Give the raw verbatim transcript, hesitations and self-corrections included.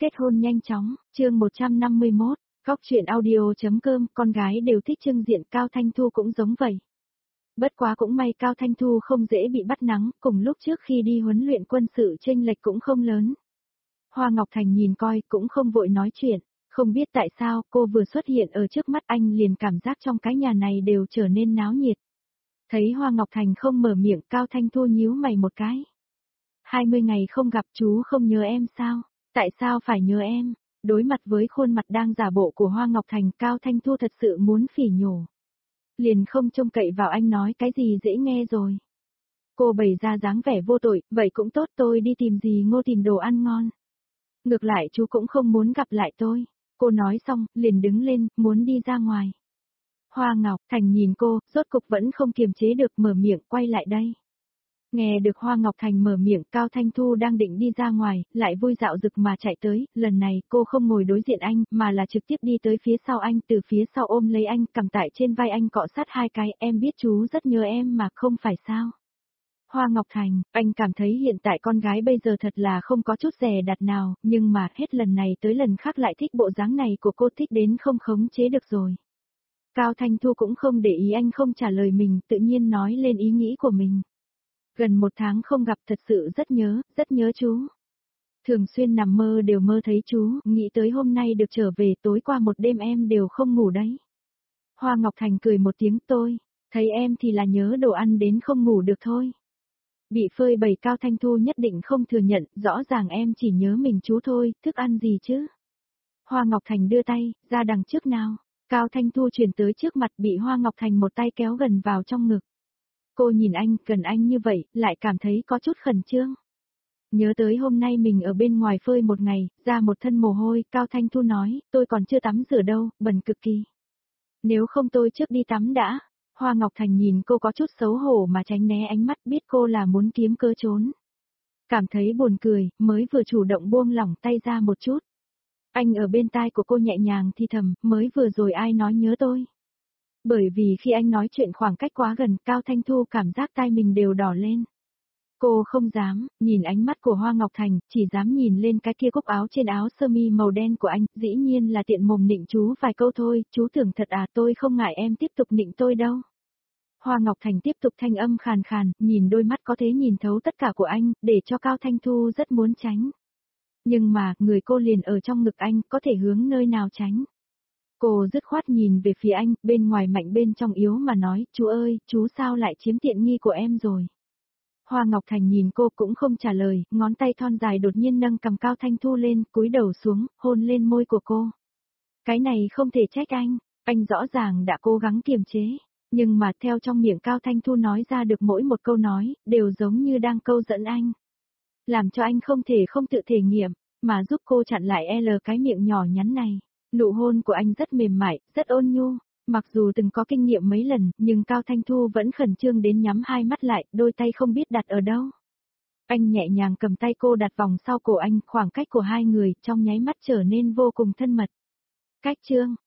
Kết hôn nhanh chóng, chương một trăm năm mươi mốt, Góc truyện audio.com, con gái đều thích trưng diện, Cao Thanh Thu cũng giống vậy. Bất quá cũng may Cao Thanh Thu không dễ bị bắt nắng, cùng lúc trước khi đi huấn luyện quân sự chênh lệch cũng không lớn. Hoa Ngọc Thành nhìn coi cũng không vội nói chuyện, không biết tại sao cô vừa xuất hiện ở trước mắt anh liền cảm giác trong cái nhà này đều trở nên náo nhiệt. Thấy Hoa Ngọc Thành không mở miệng, Cao Thanh Thu nhíu mày một cái. hai mươi ngày không gặp, chú không nhớ em sao? Tại sao phải nhớ em? Đối mặt với khuôn mặt đang giả bộ của Hoa Ngọc Thành, Cao Thanh Thu thật sự muốn phỉ nhổ. Liền không trông cậy vào anh nói cái gì dễ nghe rồi. Cô bày ra dáng vẻ vô tội, vậy cũng tốt, tôi đi tìm gì Ngô tìm đồ ăn ngon. Ngược lại chú cũng không muốn gặp lại tôi. Cô nói xong, liền đứng lên, muốn đi ra ngoài. Hoa Ngọc Thành nhìn cô, rốt cục vẫn không kiềm chế được mở miệng, quay lại đây. Nghe được Hoa Ngọc Thành mở miệng, Cao Thanh Thu đang định đi ra ngoài, lại vui dạo dực mà chạy tới, lần này cô không ngồi đối diện anh, mà là trực tiếp đi tới phía sau anh, từ phía sau ôm lấy anh, cầm tại trên vai anh cọ sát hai cái, em biết chú rất nhớ em mà không phải sao. Hoa Ngọc Thành, anh cảm thấy hiện tại con gái bây giờ thật là không có chút dè đặt nào, nhưng mà hết lần này tới lần khác lại thích bộ dáng này của cô, thích đến không khống chế được rồi. Cao Thanh Thu cũng không để ý anh không trả lời mình, tự nhiên nói lên ý nghĩ của mình. Gần một tháng không gặp, thật sự rất nhớ, rất nhớ chú. Thường xuyên nằm mơ đều mơ thấy chú, nghĩ tới hôm nay được trở về, tối qua một đêm em đều không ngủ đấy. Hoa Ngọc Thành cười một tiếng, tôi, thấy em thì là nhớ đồ ăn đến không ngủ được thôi. Bị phơi bày, Cao Thanh Thu nhất định không thừa nhận, rõ ràng em chỉ nhớ mình chú thôi, thức ăn gì chứ. Hoa Ngọc Thành đưa tay, ra đằng trước nào. Cao Thanh Thu chuyển tới trước mặt, bị Hoa Ngọc Thành một tay kéo gần vào trong ngực. Cô nhìn anh, gần anh như vậy, lại cảm thấy có chút khẩn trương. Nhớ tới hôm nay mình ở bên ngoài phơi một ngày, ra một thân mồ hôi, Cao Thanh Thu nói, tôi còn chưa tắm rửa đâu, bẩn cực kỳ. Nếu không tôi trước đi tắm đã. Hoa Ngọc Thành nhìn cô có chút xấu hổ mà tránh né ánh mắt, biết cô là muốn kiếm cơ trốn. Cảm thấy buồn cười, mới vừa chủ động buông lỏng tay ra một chút. Anh ở bên tai của cô nhẹ nhàng thì thầm, mới vừa rồi ai nói nhớ tôi. Bởi vì khi anh nói chuyện khoảng cách quá gần, Cao Thanh Thu cảm giác tai mình đều đỏ lên. Cô không dám, nhìn ánh mắt của Hoa Ngọc Thành, chỉ dám nhìn lên cái kia cúc áo trên áo sơ mi màu đen của anh, dĩ nhiên là tiện mồm nịnh chú vài câu thôi, chú tưởng thật à, tôi không ngại em tiếp tục nịnh tôi đâu. Hoa Ngọc Thành tiếp tục thanh âm khàn khàn, nhìn đôi mắt có thể nhìn thấu tất cả của anh, để cho Cao Thanh Thu rất muốn tránh. Nhưng mà, người cô liền ở trong ngực anh, có thể hướng nơi nào tránh. Cô dứt khoát nhìn về phía anh, bên ngoài mạnh bên trong yếu mà nói, chú ơi, chú sao lại chiếm tiện nghi của em rồi. Hoa Ngọc Thành nhìn cô cũng không trả lời, ngón tay thon dài đột nhiên nâng cầm Cao Thanh Thu lên, cúi đầu xuống, hôn lên môi của cô. Cái này không thể trách anh, anh rõ ràng đã cố gắng kiềm chế, nhưng mà theo trong miệng Cao Thanh Thu nói ra được mỗi một câu nói, đều giống như đang câu dẫn anh. Làm cho anh không thể không tự thể nghiệm, mà giúp cô chặn lại L cái miệng nhỏ nhắn này. Nụ hôn của anh rất mềm mại, rất ôn nhu, mặc dù từng có kinh nghiệm mấy lần, nhưng Cao Thanh Thu vẫn khẩn trương đến nhắm hai mắt lại, đôi tay không biết đặt ở đâu. Anh nhẹ nhàng cầm tay cô đặt vòng sau cổ anh, khoảng cách của hai người trong nháy mắt trở nên vô cùng thân mật. Cách chương,